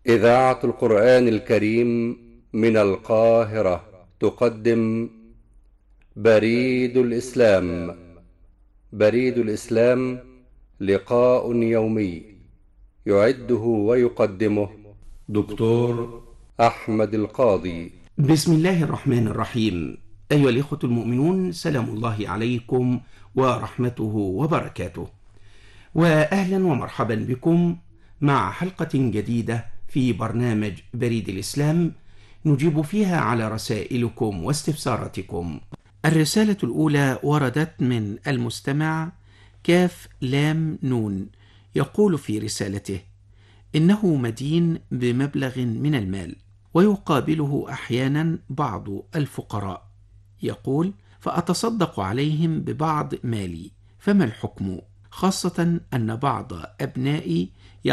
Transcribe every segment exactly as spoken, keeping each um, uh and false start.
إذاعة القرآن الكريم من القاهرة تقدم بريد الإسلام. بريد الإسلام لقاء يومي يعده ويقدمه دكتور أحمد القاضي. بسم الله الرحمن الرحيم. أيها الإخوة المؤمنون، سلام الله عليكم ورحمته وبركاته، وأهلا ومرحبا بكم مع حلقة جديدة في برنامج بريد الإسلام نجيب فيها على رسائلكم واستفساراتكم. الرسالة الأولى وردت من المستمع كاف لام نون، يقول في رسالته: إنه مدين بمبلغ من المال ويقابله أحيانا بعض الفقراء، يقول: فأتصدق عليهم ببعض مالي، فما الحكم؟ خاصة أن بعض أبنائي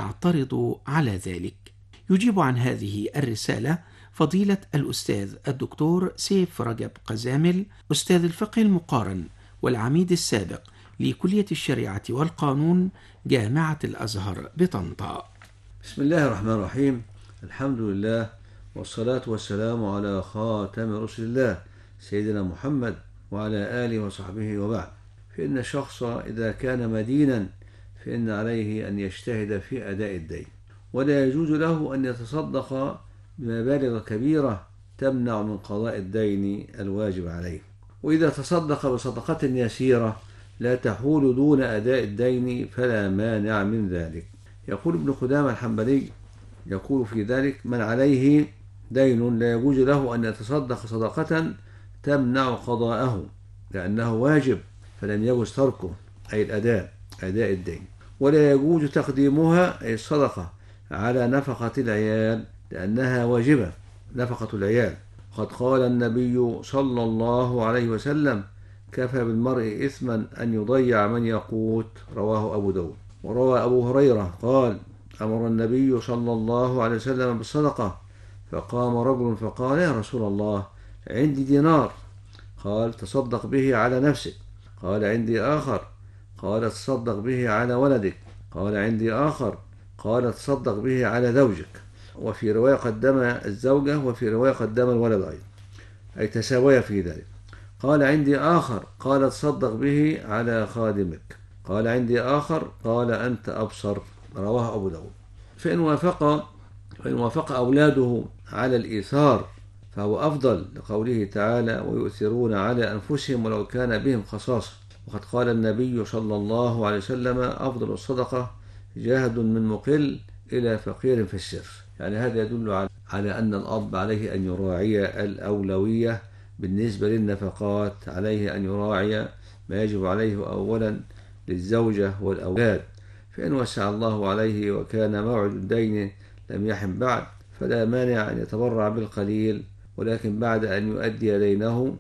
يعترض على ذلك. يجيب عن هذه الرسالة فضيلة الأستاذ الدكتور سيف رجب قزامل، أستاذ الفقه المقارن والعميد السابق لكلية الشريعة والقانون جامعة الأزهر بطنطا. بسم الله الرحمن الرحيم. الحمد لله والصلاة والسلام على خاتم رسل الله سيدنا محمد وعلى آله وصحبه وبعد. فإن الشخص إذا كان مدينا فإن عليه أن يجتهد في أداء الدين، ولا يجوز له أن يتصدق بمبالغ كبيرة تمنع من قضاء الدين الواجب عليه. وإذا تصدق بصدقة يسيرة لا تحول دون أداء الدين فلا مانع من ذلك. يقول ابن قدامة الحنبلي يقول في ذلك: من عليه دين لا يجوز له أن يتصدق صدقة تمنع قضاءه لأنه واجب فلم يجوز تركه، أي الأداء أداء الدين. ولا يجوز تقديمها، أي الصدقة، على نفقة العيال لأنها واجبة، نفقة العيال. قد قال النبي صلى الله عليه وسلم: كفى بالمرء إثما أن يضيع من يقوت، رواه أبو داود. وروى أبو هريرة قال: أمر النبي صلى الله عليه وسلم بالصدقة، فقام رجل فقال: يا رسول الله، عندي دينار. قال: تصدق به على نفسك. قال: عندي آخر. قال: تصدق به على ولدك. قال: عندي آخر. قال: تصدق به على زوجك. وفي رواية قدم الزوجة، وفي رواية قدم الولد أيضا، أي تساويا في ذلك. قال: عندي آخر. قال: تصدق به على خادمك. قال: عندي آخر. قال: أنت أبصر، رواه أبو داود. فإن وافق فإن وافق أولاده على الإيثار فهو أفضل، لقوله تعالى: ويؤثرون على أنفسهم ولو كان بهم خصاصة. وقد قال النبي صلى الله عليه وسلم: أفضل الصدقة جاهد من مقل إلى فقير في السر. يعني هذا يدل على أن الأب عليه أن يراعي الأولوية بالنسبة للنفقات، عليه أن يراعي ما يجب عليه أولا للزوجة والأولاد. فإن وسع الله عليه وكان موعد الدين لم يحن بعد فلا مانع أن يتبرع بالقليل، ولكن بعد أن يؤدي دينه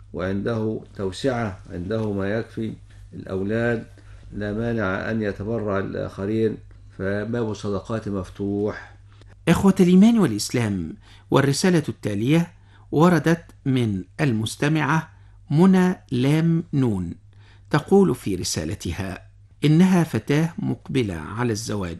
وعنده توسعة، عنده ما يكفي الأولاد، لا مانع أن يتبرع للآخرين، فباب الصدقات مفتوح. إخوة الإيمان والإسلام، والرسالة التالية وردت من المستمعة منى لام نون، تقول في رسالتها: إنها فتاة مقبلة على الزواج،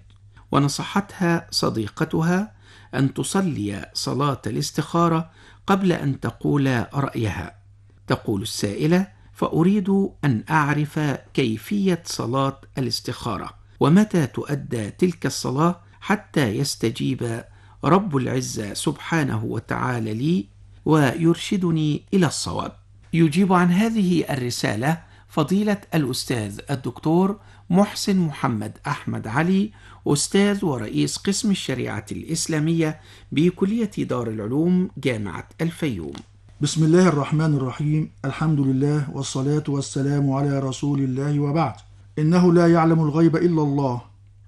ونصحتها صديقتها أن تصلي صلاة الاستخارة قبل أن تقول رأيها. تقول السائلة: فأريد أن أعرف كيفية صلاة الاستخارة، ومتى تؤدى تلك الصلاة حتى يستجيب رب العزة سبحانه وتعالى لي ويرشدني إلى الصواب. يجيب عن هذه الرسالة فضيلة الأستاذ الدكتور محسن محمد أحمد علي، أستاذ ورئيس قسم الشريعة الإسلامية بكلية دار العلوم جامعة الفيوم. بسم الله الرحمن الرحيم. الحمد لله والصلاة والسلام على رسول الله، وبعد. إنه لا يعلم الغيب إلا الله،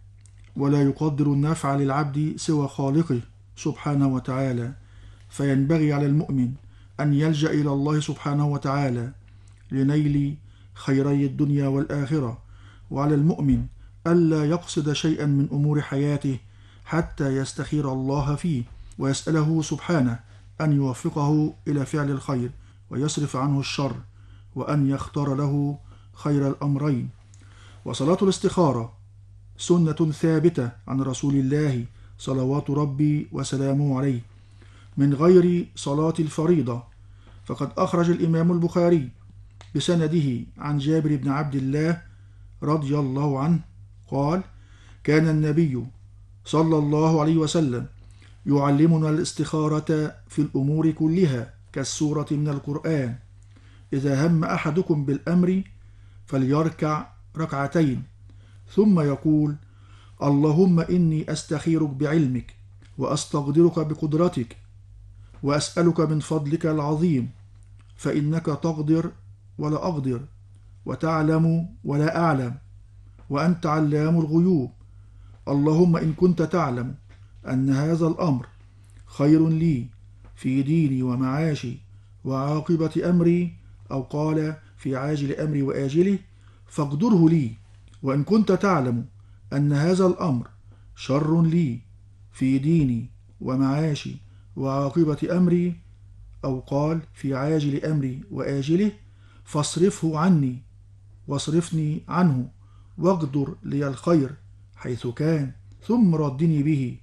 ولا يقدر النفع للعبد سوى خالقه سبحانه وتعالى، فينبغي على المؤمن أن يلجأ إلى الله سبحانه وتعالى لنيل خيري الدنيا والآخرة، وعلى المؤمن ألا يقصد شيئا من أمور حياته حتى يستخير الله فيه ويسأله سبحانه أن يوفقه إلى فعل الخير ويصرف عنه الشر، وأن يختار له خير الأمرين. وصلاة الاستخارة سنة ثابتة عن رسول الله صلوات ربي وسلامه عليه من غير صلاة الفريضة. فقد أخرج الإمام البخاري بسنده عن جابر بن عبد الله رضي الله عنه قال: كان النبي صلى الله عليه وسلم يعلمنا الاستخارة في الأمور كلها كالسورة من القرآن. إذا هم أحدكم بالأمر فليركع ركعتين ثم يقول: اللهم إني أستخيرك بعلمك وأستقدرك بقدرتك وأسألك من فضلك العظيم، فإنك تقدر ولا أقدر، وتعلم ولا أعلم، وأنت علام الغيوب. اللهم إن كنت تعلم أن هذا الأمر خير لي في ديني ومعاشي وعاقبة أمري، أو قال في عاجل أمري وآجله، فاقدره لي. وإن كنت تعلم أن هذا الأمر شر لي في ديني ومعاشي وعاقبة أمري، أو قال في عاجل أمري وآجله، فاصرفه عني واصرفني عنه، واقدر لي الخير حيث كان، ثم ردني به،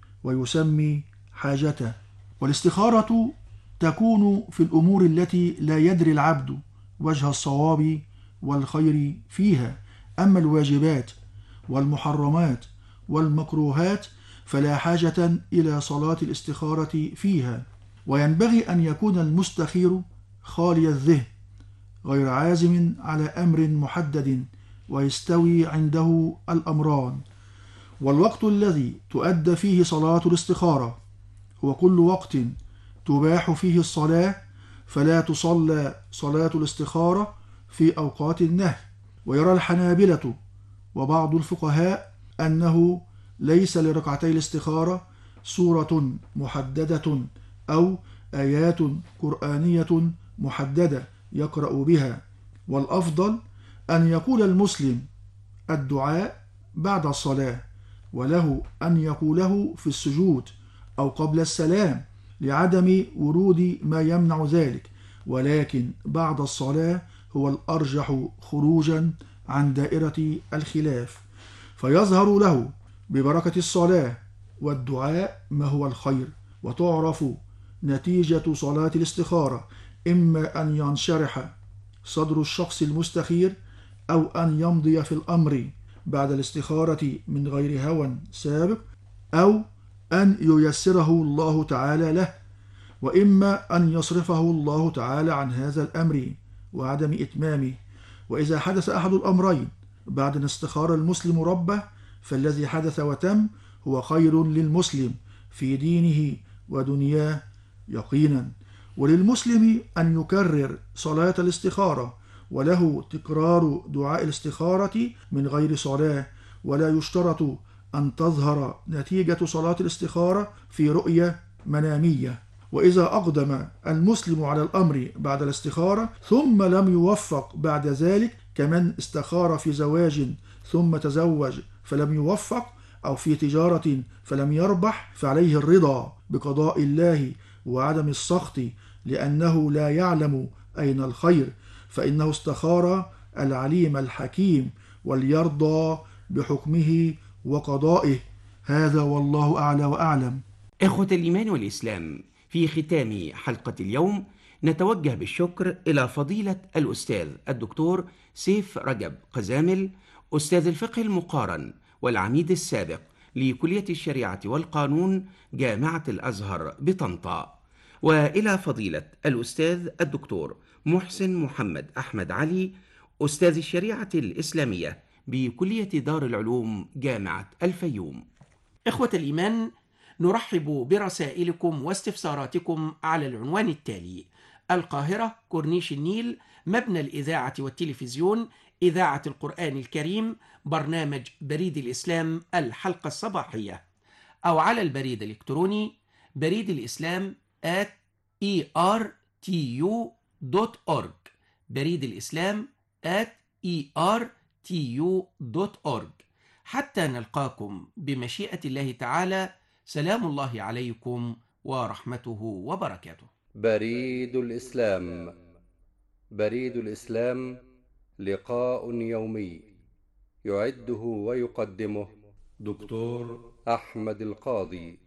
ويسمي حاجته. والاستخارة تكون في الأمور التي لا يدري العبد وجه الصواب والخير فيها. أما الواجبات والمحرمات والمكروهات فلا حاجة إلى صلاة الاستخارة فيها. وينبغي أن يكون المستخير خالي الذهن غير عازم على أمر محدد، ويستوي عنده الأمران. والوقت الذي تؤدى فيه صلاة الاستخارة هو كل وقت تباح فيه الصلاة، فلا تصلى صلاة الاستخارة في أوقات النهي. ويرى الحنابلة وبعض الفقهاء أنه ليس لركعتي الاستخارة سورة محددة أو آيات قرآنية محددة يقرأ بها، والأفضل أن يقول المسلم الدعاء بعد الصلاة، وله أن يقوله في السجود أو قبل السلام لعدم ورود ما يمنع ذلك، ولكن بعد الصلاة هو الأرجح خروجا عن دائرة الخلاف، فيظهر له ببركة الصلاة والدعاء ما هو الخير. وتعرف نتيجة صلاة الاستخارة إما أن ينشرح صدر الشخص المستخير، أو أن يمضي في الأمر بعد الاستخارة من غير هوى سابق، أو أن ييسره الله تعالى له، وإما أن يصرفه الله تعالى عن هذا الأمر وعدم إتمامه. وإذا حدث أحد الأمرين بعد أن استخار المسلم ربه فالذي حدث وتم هو خير للمسلم في دينه ودنياه يقينا. وللمسلم أن يكرر صلاة الاستخارة، وله تكرار دعاء الاستخارة من غير صلاة، ولا يشترط أن تظهر نتيجة صلاة الاستخارة في رؤية منامية. وإذا أقدم المسلم على الأمر بعد الاستخارة ثم لم يوفق بعد ذلك، كمن استخار في زواج ثم تزوج فلم يوفق، أو في تجارة فلم يربح، فعليه الرضا بقضاء الله وعدم السخط، لأنه لا يعلم أين الخير، فإنه استخار العليم الحكيم، وليرضى بحكمه وقضائه. هذا والله أعلى وأعلم. إخوة الإيمان والإسلام، في ختام حلقة اليوم نتوجه بالشكر إلى فضيلة الأستاذ الدكتور سيف رجب قزامل، أستاذ الفقه المقارن والعميد السابق لكلية الشريعة والقانون جامعة الأزهر بطنطا، وإلى فضيلة الأستاذ الدكتور محسن محمد أحمد علي، أستاذ الشريعة الإسلامية بكلية دار العلوم جامعة الفيوم. إخوة الإيمان، نرحب برسائلكم واستفساراتكم على العنوان التالي: القاهرة، كورنيش النيل، مبنى الإذاعة والتلفزيون، إذاعة القرآن الكريم، برنامج بريد الإسلام الحلقة الصباحية، أو على البريد الإلكتروني بريد الإسلام at إي آر تي يو دوت أورج، بريد الإسلام at إي آر تي يو دوت أورج. حتى نلقاكم بمشيئة الله تعالى، سلام الله عليكم ورحمته وبركاته. بريد الإسلام. بريد الإسلام لقاء يومي يعده ويقدمه دكتور أحمد القاضي.